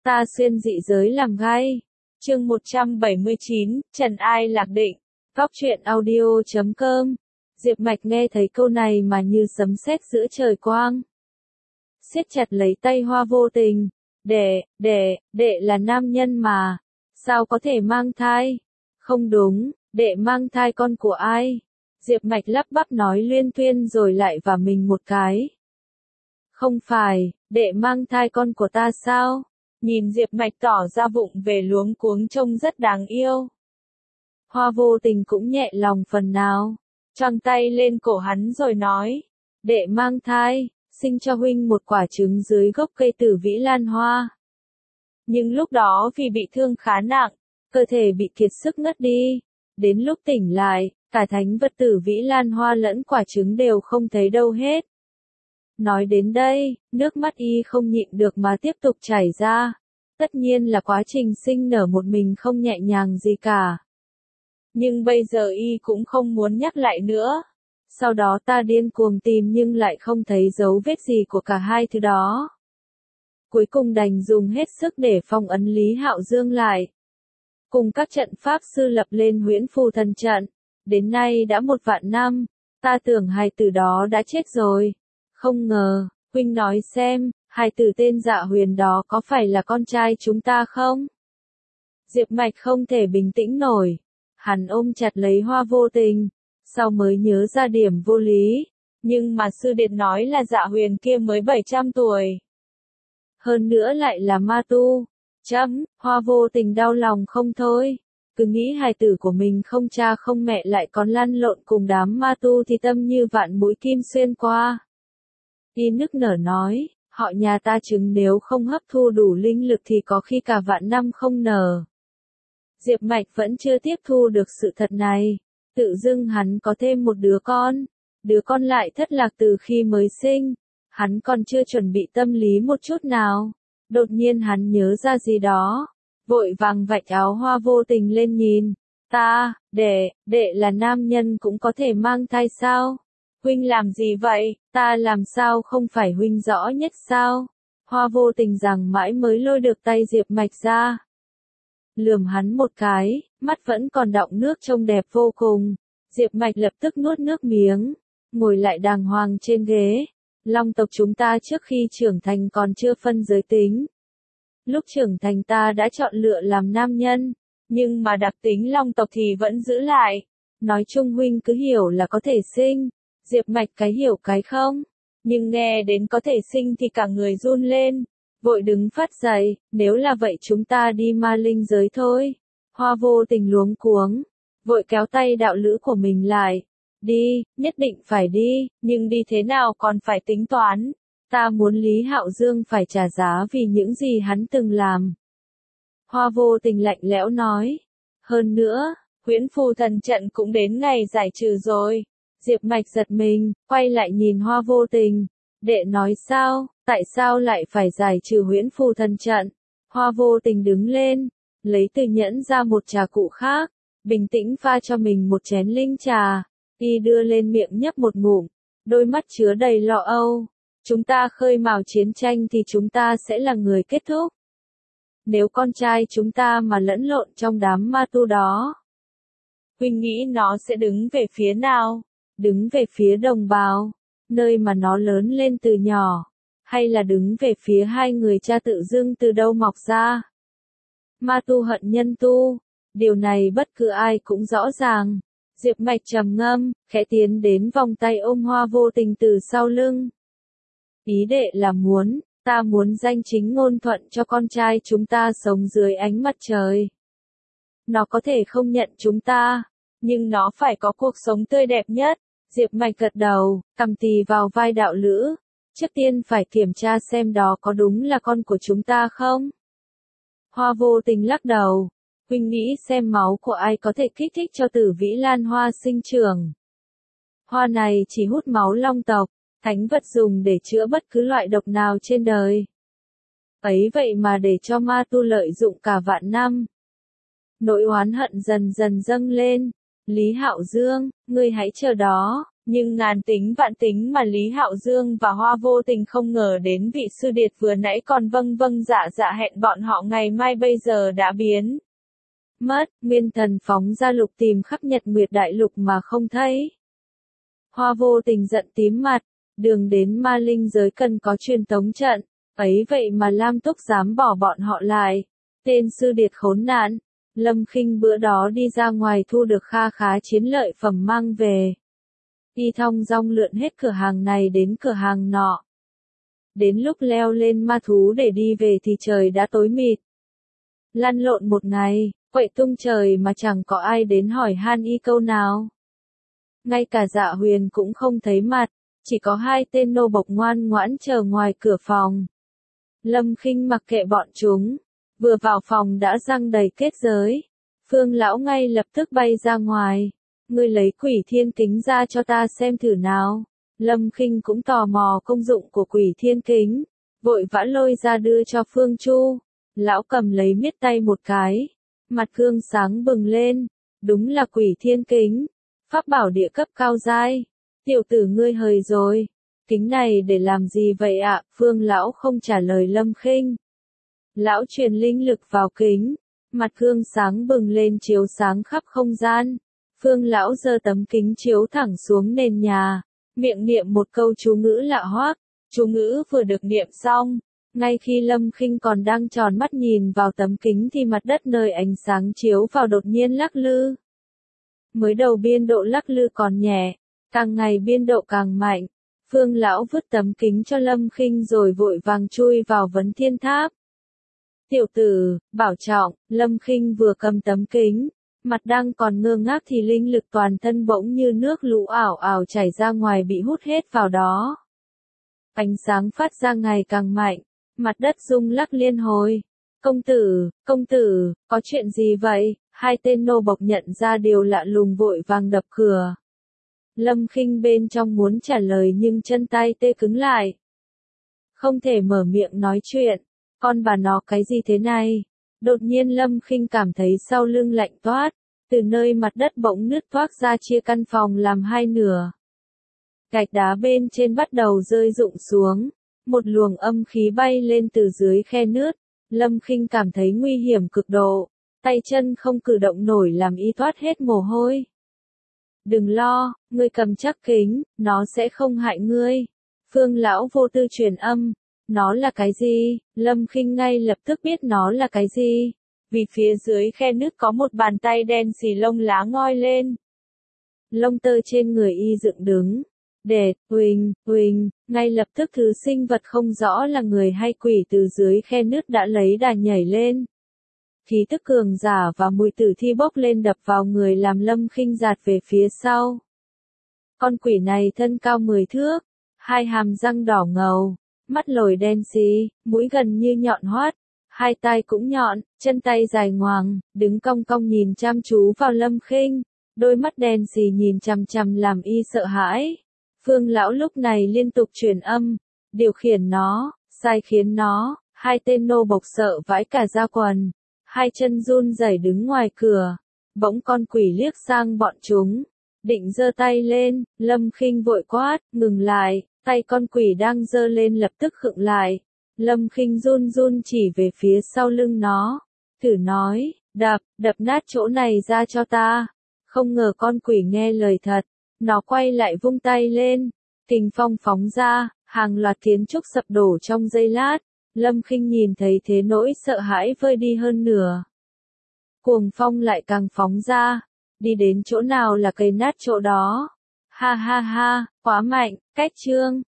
Ta xuyên dị giới làm gay. Chương 179, Trần Ai Lạc Định. Góc truyện audio.com. Diệp Mạch nghe thấy câu này mà như sấm sét giữa trời quang. Siết chặt lấy tay Hoa Vô Tình. Đệ là nam nhân mà. Sao có thể mang thai? Không đúng, đệ mang thai con của ai? Diệp Mạch lắp bắp nói luyên thuyên rồi lại vả mình một cái. Không phải, đệ mang thai con của ta sao? Nhìn Diệp Mạch tỏ ra vụng về luống cuống trông rất đáng yêu. Hoa Vô Tình cũng nhẹ lòng phần nào, choàng tay lên cổ hắn rồi nói, đệ mang thai, sinh cho huynh một quả trứng dưới gốc cây Tử Vĩ Lan Hoa. Nhưng lúc đó vì bị thương khá nặng, cơ thể bị kiệt sức ngất đi, đến lúc tỉnh lại, cả thánh vật Tử Vĩ Lan Hoa lẫn quả trứng đều không thấy đâu hết. Nói đến đây, nước mắt y không nhịn được mà tiếp tục chảy ra. Tất nhiên là quá trình sinh nở một mình không nhẹ nhàng gì cả. Nhưng bây giờ y cũng không muốn nhắc lại nữa. Sau đó ta điên cuồng tìm nhưng lại không thấy dấu vết gì của cả hai thứ đó. Cuối cùng đành dùng hết sức để phong ấn Lý Hạo Dương lại. Cùng các trận pháp sư lập lên Huyễn Phù Thần Trận. Đến nay đã 1 vạn năm, ta tưởng hài tử đó đã chết rồi. Không ngờ, huynh nói xem, hài tử tên Dạ Huyền đó có phải là con trai chúng ta không? Diệp Mạch không thể bình tĩnh nổi. Hắn ôm chặt lấy Hoa Vô Tình, sau mới nhớ ra điểm vô lý. Nhưng mà sư điệt nói là Dạ Huyền kia mới 700 tuổi. Hơn nữa lại là ma tu. Hoa Vô Tình đau lòng không thôi. Cứ nghĩ hài tử của mình không cha không mẹ lại còn lăn lộn cùng đám ma tu thì tâm như vạn mũi kim xuyên qua. Y nức nở nói, họ nhà ta trứng nếu không hấp thu đủ linh lực thì có khi cả vạn năm không nở. Diệp Mạch vẫn chưa tiếp thu được sự thật này. Tự dưng hắn có thêm một đứa con lại thất lạc từ khi mới sinh. Hắn còn chưa chuẩn bị tâm lý một chút nào. Đột nhiên hắn nhớ ra gì đó. Vội vàng vạch áo Hoa Vô Tình lên nhìn. Đệ là nam nhân cũng có thể mang thai sao? Huynh làm gì vậy, ta làm sao không phải huynh rõ nhất sao? Hoa Vô Tình rằng mãi mới lôi được tay Diệp Mạch ra. Lườm hắn một cái, mắt vẫn còn đọng nước trông đẹp vô cùng. Diệp Mạch lập tức nuốt nước miếng, ngồi lại đàng hoàng trên ghế. Long tộc chúng ta trước khi trưởng thành còn chưa phân giới tính. Lúc trưởng thành ta đã chọn lựa làm nam nhân, nhưng mà đặc tính long tộc thì vẫn giữ lại. Nói chung huynh cứ hiểu là có thể sinh. Diệp Mạch cái hiểu cái không, nhưng nghe đến có thể sinh thì cả người run lên, vội đứng phát dậy, nếu là vậy chúng ta đi ma linh giới thôi. Hoa Vô Tình luống cuống, vội kéo tay đạo lữ của mình lại, đi, nhất định phải đi, nhưng đi thế nào còn phải tính toán, ta muốn Lý Hạo Dương phải trả giá vì những gì hắn từng làm. Hoa Vô Tình lạnh lẽo nói, hơn nữa, Huyễn Phù Thần Trận cũng đến ngày giải trừ rồi. Diệp Mạch giật mình, quay lại nhìn Hoa Vô Tình. Đệ nói sao, tại sao lại phải giải trừ Huyễn Phù Thần Trận? Hoa Vô Tình đứng lên, lấy từ nhẫn ra một trà cụ khác, bình tĩnh pha cho mình một chén linh trà. Y đưa lên miệng nhấp một ngụm, đôi mắt chứa đầy lo âu. Chúng ta khơi mào chiến tranh thì chúng ta sẽ là người kết thúc. Nếu con trai chúng ta mà lẫn lộn trong đám ma tu đó, huynh nghĩ nó sẽ đứng về phía nào? Đứng về phía đồng bào, nơi mà nó lớn lên từ nhỏ, hay là đứng về phía hai người cha tự dưng từ đâu mọc ra? Ma tu hận nhân tu, điều này bất cứ ai cũng rõ ràng. Diệp Mạch trầm ngâm, khẽ tiến đến vòng tay ôm Hoa Vô Tình từ sau lưng. Ý đệ là ta muốn danh chính ngôn thuận cho con trai chúng ta sống dưới ánh mặt trời. Nó có thể không nhận chúng ta, nhưng nó phải có cuộc sống tươi đẹp nhất. Diệp Mạch gật đầu, cầm tì vào vai đạo lữ. Trước tiên phải kiểm tra xem đó có đúng là con của chúng ta không? Hoa Vô Tình lắc đầu. Huynh nghĩ xem máu của ai có thể kích thích cho Tử Vĩ Lan Hoa sinh trưởng. Hoa này chỉ hút máu long tộc, thánh vật dùng để chữa bất cứ loại độc nào trên đời. Ấy vậy mà để cho ma tu lợi dụng cả vạn năm. Nỗi oán hận dần dần dâng lên. Lý Hạo Dương, ngươi hãy chờ đó, Nhưng ngàn tính vạn tính mà Lý Hạo Dương và Hoa Vô Tình không ngờ đến vị sư điệt vừa nãy còn vâng vâng dạ dạ hẹn bọn họ ngày mai bây giờ đã biến mất. Nguyên Thần phóng ra lục tìm khắp Nhật Nguyệt Đại Lục mà không thấy. Hoa Vô Tình giận tím mặt, đường đến ma linh giới cần có truyền tống trận, ấy vậy mà Lam Túc dám bỏ bọn họ lại. Tên sư điệt khốn nạn. Lâm Khinh bữa đó đi ra ngoài thu được kha khá chiến lợi phẩm mang về. Đi thong dong lượn hết cửa hàng này đến cửa hàng nọ. Đến lúc leo lên ma thú để đi về thì trời đã tối mịt. Lăn lộn một ngày, quậy tung trời mà chẳng có ai đến hỏi han y câu nào. Ngay cả Dạ Huyền cũng không thấy mặt, chỉ có hai tên nô bộc ngoan ngoãn chờ ngoài cửa phòng. Lâm Khinh mặc kệ bọn chúng, vừa vào phòng đã răng đầy kết giới. Phương lão ngay lập tức bay ra ngoài. Ngươi lấy Quỷ Thiên Kính ra cho ta xem thử nào. Lâm Khinh cũng tò mò công dụng của Quỷ Thiên Kính, vội vã lôi ra đưa cho Phương Chu. Lão cầm lấy miết tay một cái, mặt gương sáng bừng lên, đúng là Quỷ Thiên Kính, pháp bảo địa cấp cao giai. Tiểu tử ngươi hời rồi, kính này để làm gì vậy ạ? Phương lão không trả lời Lâm Khinh. Lão truyền linh lực vào kính, mặt gương sáng bừng lên chiếu sáng khắp không gian. Phương lão giơ tấm kính chiếu thẳng xuống nền nhà, miệng niệm một câu chú ngữ lạ hoắc. Chú ngữ vừa được niệm xong, ngay khi Lâm Khinh còn đang tròn mắt nhìn vào tấm kính thì mặt đất nơi ánh sáng chiếu vào đột nhiên lắc lư. Mới đầu biên độ lắc lư còn nhẹ, càng ngày biên độ càng mạnh. Phương lão vứt tấm kính cho Lâm Khinh rồi vội vàng chui vào vấn thiên tháp. Tiểu tử, bảo trọng. Lâm Khinh vừa cầm tấm kính, mặt đang còn ngơ ngác thì linh lực toàn thân bỗng như nước lũ ảo ảo chảy ra ngoài bị hút hết vào đó. Ánh sáng phát ra ngày càng mạnh, mặt đất rung lắc liên hồi. Công tử, có chuyện gì vậy? Hai tên nô bộc nhận ra điều lạ lùng vội vàng đập cửa. Lâm Khinh bên trong muốn trả lời nhưng chân tay tê cứng lại. Không thể mở miệng nói chuyện. Con bà nó cái gì thế này? Đột nhiên Lâm Khinh cảm thấy sau lưng lạnh toát, từ nơi mặt đất bỗng nứt toác ra chia căn phòng làm hai nửa. Gạch đá bên trên bắt đầu rơi rụng xuống, một luồng âm khí bay lên từ dưới khe nứt. Lâm Khinh cảm thấy nguy hiểm cực độ, tay chân không cử động nổi làm y toát hết mồ hôi. Đừng lo, ngươi cầm chắc kính, nó sẽ không hại ngươi. Phương lão vô tư truyền âm. Nó là cái gì? Lâm Khinh ngay lập tức biết nó là cái gì. Vì phía dưới khe nứt có một bàn tay đen xì lông lá ngoi lên. Lông tơ trên người y dựng đứng. Đệt, huỳnh, ngay lập tức thứ sinh vật không rõ là người hay quỷ từ dưới khe nứt đã lấy đà nhảy lên. Khí tức cường giả và mùi tử thi bốc lên đập vào người làm Lâm Khinh giạt về phía sau. Con quỷ này thân cao 10 thước, hai hàm răng đỏ ngầu, mắt lồi đen xì, mũi gần như nhọn hoắt, hai tai cũng nhọn, chân tay dài ngoằng, đứng cong cong nhìn chăm chú vào Lâm Khinh, đôi mắt đen xì nhìn chằm chằm làm y sợ hãi. Phương lão lúc này liên tục truyền âm, điều khiển nó, sai khiến nó. Hai tên nô bộc sợ vãi cả da quần, hai chân run rẩy đứng ngoài cửa. Bỗng con quỷ liếc sang bọn chúng, định giơ tay lên, Lâm Khinh vội quát, ngừng lại. Tay con quỷ đang giơ lên lập tức khựng lại. Lâm Khinh run run chỉ về phía sau lưng nó, thử nói, đập nát chỗ này ra cho ta. Không ngờ con quỷ nghe lời thật, nó quay lại vung tay lên, kình phong phóng ra, hàng loạt kiến trúc sập đổ trong giây lát. Lâm Khinh nhìn thấy thế nỗi sợ hãi vơi đi hơn nửa. Cuồng phong lại càng phóng ra, đi đến chỗ nào là cây nát chỗ đó. Ha ha ha, quá mạnh, cách chương.